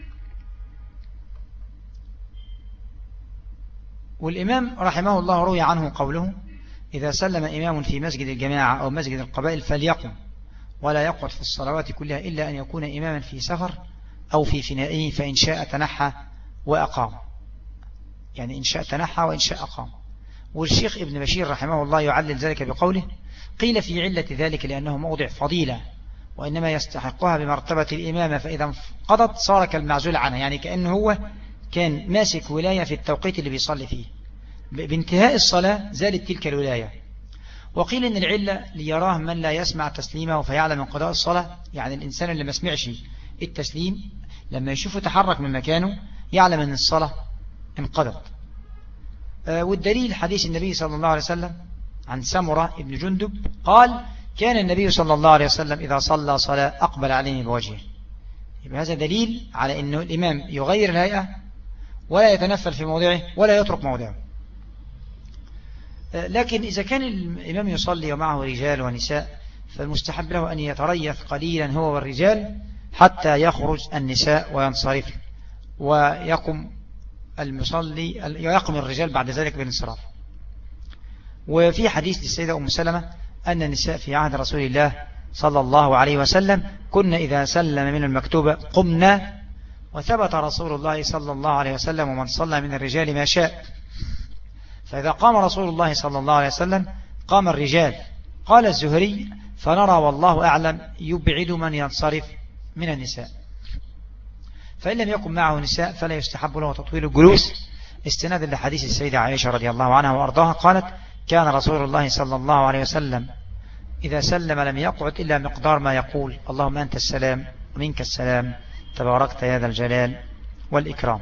والإمام رحمه الله روي عنه قوله: إذا سلم إمام في مسجد الجماعة أو مسجد القبائل فليقم ولا يقعد في الصلوات كلها إلا أن يكون إماما في سفر أو في فنائه، فإن شاء تنحى وأقام، يعني إن شاء تنحى وإن شاء أقام. والشيخ ابن بشير رحمه الله يعلل ذلك بقوله: قيل في علة ذلك لأنه موضع فضيلة وإنما يستحقها بمرتبة الإمامة، فإذا انقضت صار كالمعزول عنها، يعني كأنه هو كان ماسك ولاية في التوقيت اللي بيصلي فيه، بانتهاء الصلاة زالت تلك الولاية. وقيل إن العلة ليراه من لا يسمع تسليمه فيعلم انقضاء الصلاة، يعني الإنسان اللي ما سمعش التسليم لما يشوفه تحرك من مكانه يعلم أن الصلاة انقضت. والدليل حديث النبي صلى الله عليه وسلم عن سمرة ابن جندب قال: كان النبي صلى الله عليه وسلم إذا صلى صلاة أقبل عليه بوجهه. يبقى هذا دليل على أنه الإمام يغير الهيئة ولا يتنفل في موضعه ولا يترك موضعه. لكن إذا كان الإمام يصلي ومعه رجال ونساء فالمستحب له أن يتريث قليلا هو والرجال حتى يخرج النساء وينصرف، ويقم المصلي يقم الرجال بعد ذلك بالانصراف. وفي حديث للسيدة أم سلمة أن النساء في عهد رسول الله صلى الله عليه وسلم كنا إذا سلم من المكتوبة قمنا، وثبت رسول الله صلى الله عليه وسلم: ومن صلى من الرجال ما شاء. فإذا قام رسول الله صلى الله عليه وسلم قام الرجال. قال الزهري: فنرى والله أعلم يبعد من ينصرف من النساء. فإن لم يكن معه نساء فلا يستحب له تطويل الجلوس، استنادا لحديث السيدة عائشة رضي الله عنها وأرضاها قالت: كان رسول الله صلى الله عليه وسلم إذا سلم لم يقعد إلا مقدار ما يقول: اللهم أنت السلام ومنك السلام تباركت يا ذا الجلال والإكرام.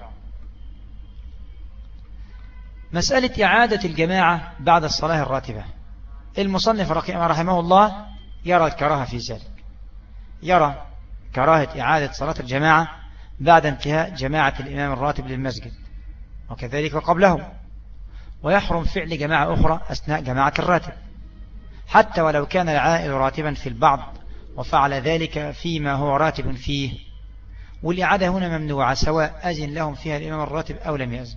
مسألة إعادة الجماعة بعد الصلاة الراتبة، المصنف رحمه الله يرى الكراهة في ذلك، يرى كراهة إعادة صلاة الجماعة بعد انتهاء جماعة الإمام الراتب للمسجد وكذلك قبله، ويحرم فعل جماعة أخرى أثناء جماعة الراتب حتى ولو كان العائد راتبا في البعض وفعل ذلك فيما هو راتب فيه، والإعادة هنا ممنوعة سواء أذن لهم فيها الإمام الراتب أو لم يأذن.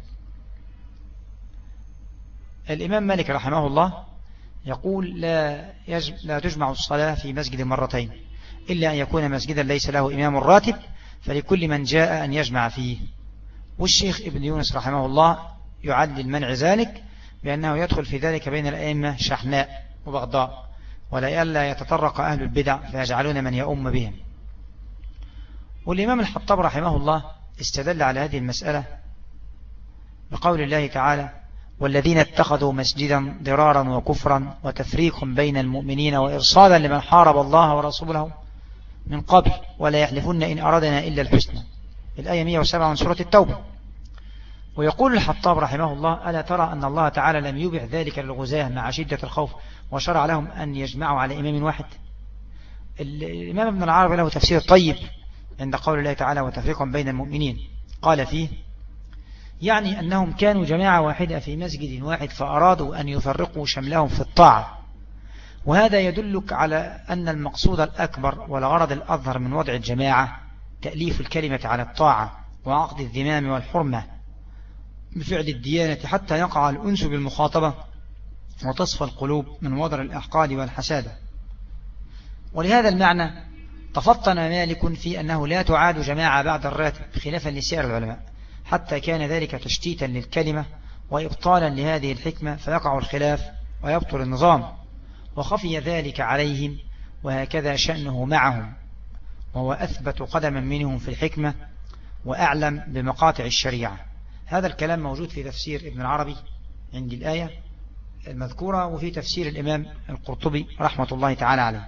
الإمام مالك رحمه الله يقول لا تجمع الصلاة في مسجد مرتين إلا أن يكون مسجدا ليس له إمام راتب فلكل من جاء أن يجمع فيه. والشيخ ابن يونس رحمه الله يعلل منع ذلك بأنه يدخل في ذلك بين الأئمة شحناء وبغضاء ولا يتطرق أهل البدع فيجعلون من يؤم بهم. والإمام الحطاب رحمه الله استدل على هذه المسألة بقول الله تعالى: والذين اتخذوا مسجدا ضرارا وكفرا وتفريقا بين المؤمنين وإرصادا لمن حارب الله ورسوله من قبل ولا يحلفن إن أرادنا إلا الحسنى، الآية 107 من سورة التوبة. ويقول الحطاب رحمه الله: ألا ترى أن الله تعالى لم يبح ذلك للغزاة مع شدة الخوف وشرع لهم أن يجمعوا على إمام واحد؟ الإمام ابن العربي له تفسير طيب عند قول الله تعالى: وتفريقا بين المؤمنين، قال فيه: يعني أنهم كانوا جماعة واحدة في مسجد واحد فأرادوا أن يفرقوا شملهم في الطاعة، وهذا يدلك على أن المقصود الأكبر والغرض الأظهر من وضع الجماعة تأليف الكلمة على الطاعة وعقد الذمام والحرمة بفعل الديانة حتى يقع الأنس بالمخاطبة وتصفى القلوب من وضر الأحقاد والحسادة. ولهذا المعنى تفطن مالك في أنه لا تعاد جماعة بعد الراتب خلافا لسائر العلماء، حتى كان ذلك تشتيتا للكلمة وإبطالا لهذه الحكمة فيقع الخلاف ويبطل النظام، وخفي ذلك عليهم وهكذا شأنه معهم، وهو أثبت قدما منهم في الحكمة وأعلم بمقاطع الشريعة. هذا الكلام موجود في تفسير ابن العربي عند الآية المذكورة وفي تفسير الإمام القرطبي رحمة الله تعالى عليه.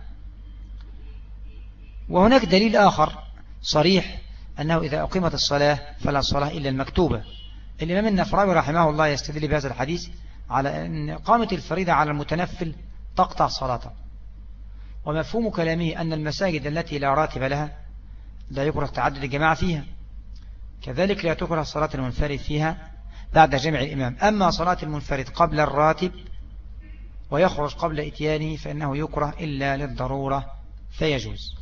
وهناك دليل آخر صريح أنه إذا أقيمت الصلاة فلا صلاة إلا المكتوبة. الإمام النفراوي رحمه الله يستدل بهذا الحديث على أن قامة الفريضة على المتنفل تقطع صلاته، ومفهوم كلامه أن المساجد التي لا راتب لها لا يكره تعدد الجماعة فيها، كذلك لا تكره صلاة المنفرد فيها بعد جمع الإمام. أما صلاة المنفرد قبل الراتب ويخرج قبل إتيانه فإنه يكره إلا للضرورة فيجوز.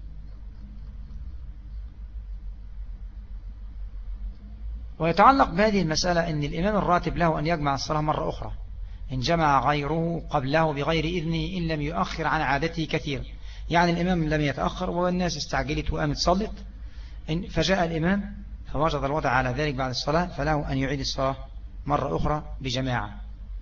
ويتعلق بهذه المسألة أن الإمام الراتب له أن يجمع الصلاة مرة أخرى إن جمع غيره قبله بغير إذنه إن لم يؤخر عن عادته كثير. يعني الإمام لم يتأخر والناس استعجلت وقامت صلت فجاء الإمام فوجد الوضع على ذلك بعد الصلاة فله أن يعيد الصلاة مرة أخرى بجماعة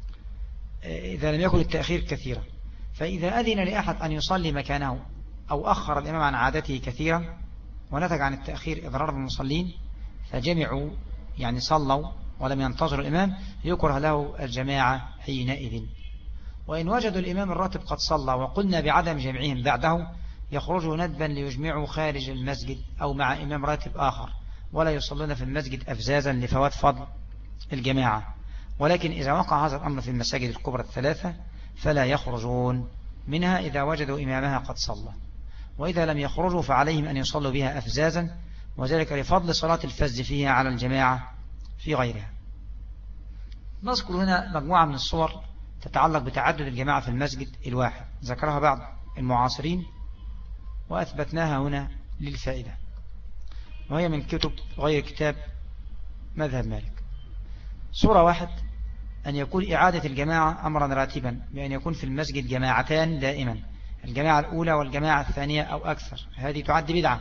إذا لم يكن التأخير كثيرا. فإذا أذن لأحد أن يصلي مكانه أو أخر الإمام عن عادته كثيرا ونتج عن التأخير إضرار بالمصلين فجمعوا يعني صلوا ولم ينتظروا الإمام يكره له الجماعة حينئذ. وإن وجدوا الإمام الراتب قد صلى وقلنا بعدم جمعهم بعده يخرجوا ندبا ليجمعوا خارج المسجد أو مع إمام راتب آخر ولا يصلون في المسجد أفزازا لفوات فضل الجماعة. ولكن إذا وقع هذا الأمر في المساجد الكبرى الثلاثة فلا يخرجون منها إذا وجدوا إمامها قد صلى، وإذا لم يخرجوا فعليهم أن يصلوا بها أفزازا وذلك لفضل صلاة الفز فيها على الجماعة في غيرها. نذكر هنا مجموعة من الصور تتعلق بتعدد الجماعة في المسجد الواحد ذكرها بعض المعاصرين وأثبتناها هنا للفائدة، وهي من كتب غير كتاب مذهب مالك. صورة واحد أن يكون إعادة الجماعة أمرا راتبا بأن يكون في المسجد جماعتان دائما، الجماعة الأولى والجماعة الثانية أو أكثر، هذه تعد بدعة.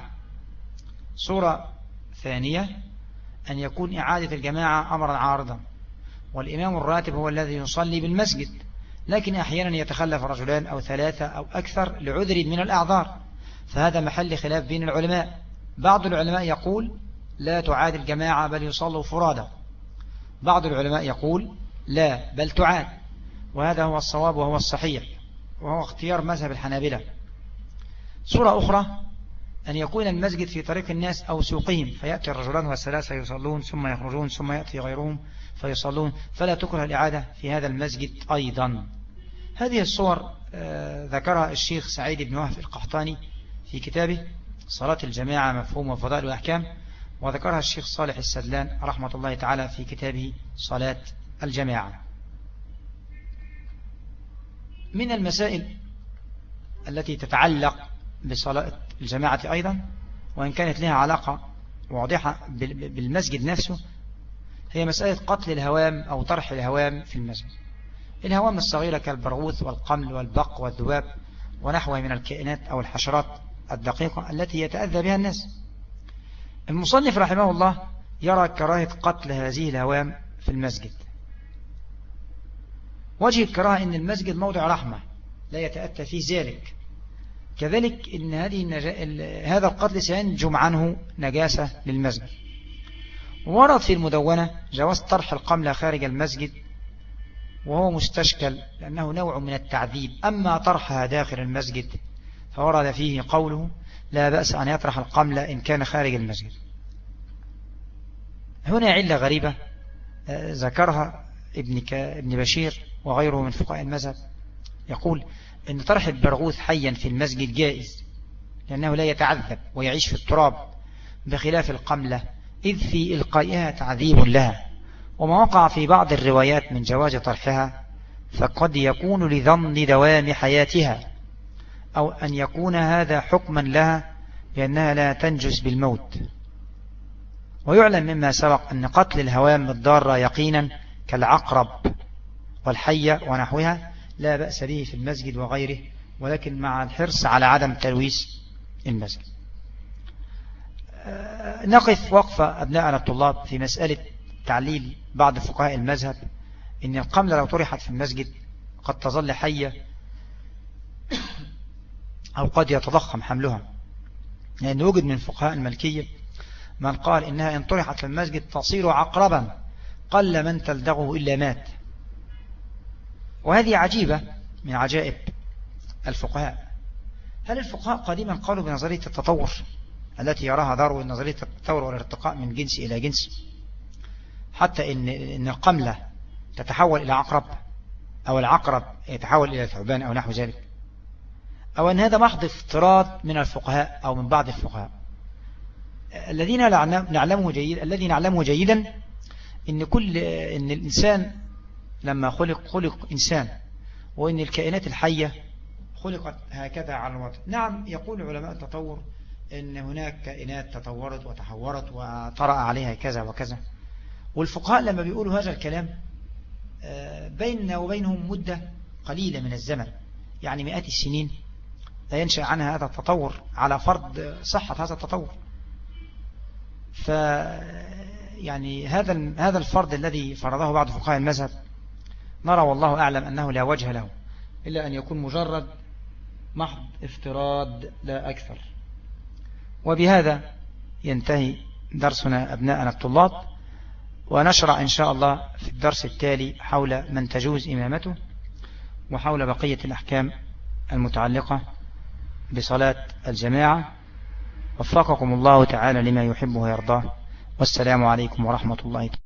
صورة ثانية أن يكون إعادة الجماعة أمرا عارضا والإمام الراتب هو الذي يصلي بالمسجد، لكن أحيانا يتخلف رجلان أو ثلاثة أو أكثر لعذر من الأعذار، فهذا محل خلاف بين العلماء. بعض العلماء يقول لا تعاد الجماعة بل يصلوا فرادا، بعض العلماء يقول لا بل تعاد، وهذا هو الصواب وهو الصحيح وهو اختيار مذهب الحنابلة. صورة أخرى أن يكون المسجد في طريق الناس أو سوقهم فيأتي الرجلان والثلاثة يصلون ثم يخرجون ثم يأتي غيرهم فيصلون فلا تكره الإعادة في هذا المسجد أيضا. هذه الصور ذكرها الشيخ سعيد بن وهب القحطاني في كتابه صلاة الجماعة مفهوم وفضائل وأحكام، وذكرها الشيخ صالح السدلان رحمة الله تعالى في كتابه صلاة الجماعة. من المسائل التي تتعلق بصلاة الجماعة أيضا، وإن كانت لها علاقة واضحة بالمسجد نفسه، هي مسألة قتل الهوام أو طرح الهوام في المسجد. الهوام الصغيرة كالبرغوث والقمل والبق والذباب ونحوه من الكائنات أو الحشرات الدقيقة التي يتأذى بها الناس. المصنف رحمه الله يرى كراهة قتل هذه الهوام في المسجد. وجه الكراهة أن المسجد موضع رحمة لا يتأتى فيه ذلك، كذلك أن هذا القتل سينجم عنه نجاسة للمسجد. ورد في المدونة جواز طرح القملة خارج المسجد، وهو مستشكل لأنه نوع من التعذيب. أما طرحها داخل المسجد فورد فيه قوله لا بأس أن يطرح القملة إن كان خارج المسجد. هنا علة غريبة ذكرها ابن بشير وغيره من فقهاء المذهب، يقول إن طرح البرغوث حيا في المسجد جائز لأنه لا يتعذب ويعيش في التراب، بخلاف القملة إذ في إلقائها تعذيب لها. وما وقع في بعض الروايات من جواز طرحها فقد يكون لظن دوام حياتها، أو أن يكون هذا حكما لها لأنها لا تنجس بالموت. ويعلم مما سبق أن قتل الهوام الضارة يقينا كالعقرب والحية ونحوها لا بأس به في المسجد وغيره، ولكن مع الحرص على عدم تلويث المسجد. نقف وقفة أبناءنا الطلاب في مسألة تعليل بعض فقهاء المذهب إن القملة لو طرحت في المسجد قد تظل حية أو قد يتضخم حملها، لأن وجد من فقهاء المالكية من قال إنها إن طرحت في المسجد تصير عقربا قل من تلدغه إلا مات. وهذه عجيبة من عجائب الفقهاء. هل الفقهاء قديما قالوا بنظرية التطور التي يراها داروين، نظرية التطور والارتقاء من جنس إلى جنس، حتى إن القملة تتحول إلى عقرب أو العقرب يتحول إلى ثعبان أو نحو ذلك، أو أن هذا محض افتراض من الفقهاء أو من بعض الفقهاء؟ الذي نعلمه جيدا إن الإنسان لما خلق إنسان، وإن الكائنات الحية خلقت هكذا على الوضع. نعم، يقول علماء التطور إن هناك كائنات تطورت وتحورت وطرأ عليها كذا وكذا، والفقهاء لما بيقولوا هذا الكلام بيننا وبينهم مدة قليلة من الزمن، يعني مئات السنين لا ينشأ عنها هذا التطور على فرض صحة هذا التطور. يعني هذا الفرض الذي فرضه بعض فقهاء المذهب نرى والله أعلم أنه لا وجه له إلا أن يكون مجرد محض افتراض لا أكثر. وبهذا ينتهي درسنا أبناءنا الطلاب، ونشرع إن شاء الله في الدرس التالي حول من تجوز إمامته وحول بقية الأحكام المتعلقة بصلاة الجماعة. وفقكم الله تعالى لما يحبه ويرضاه، والسلام عليكم ورحمة الله.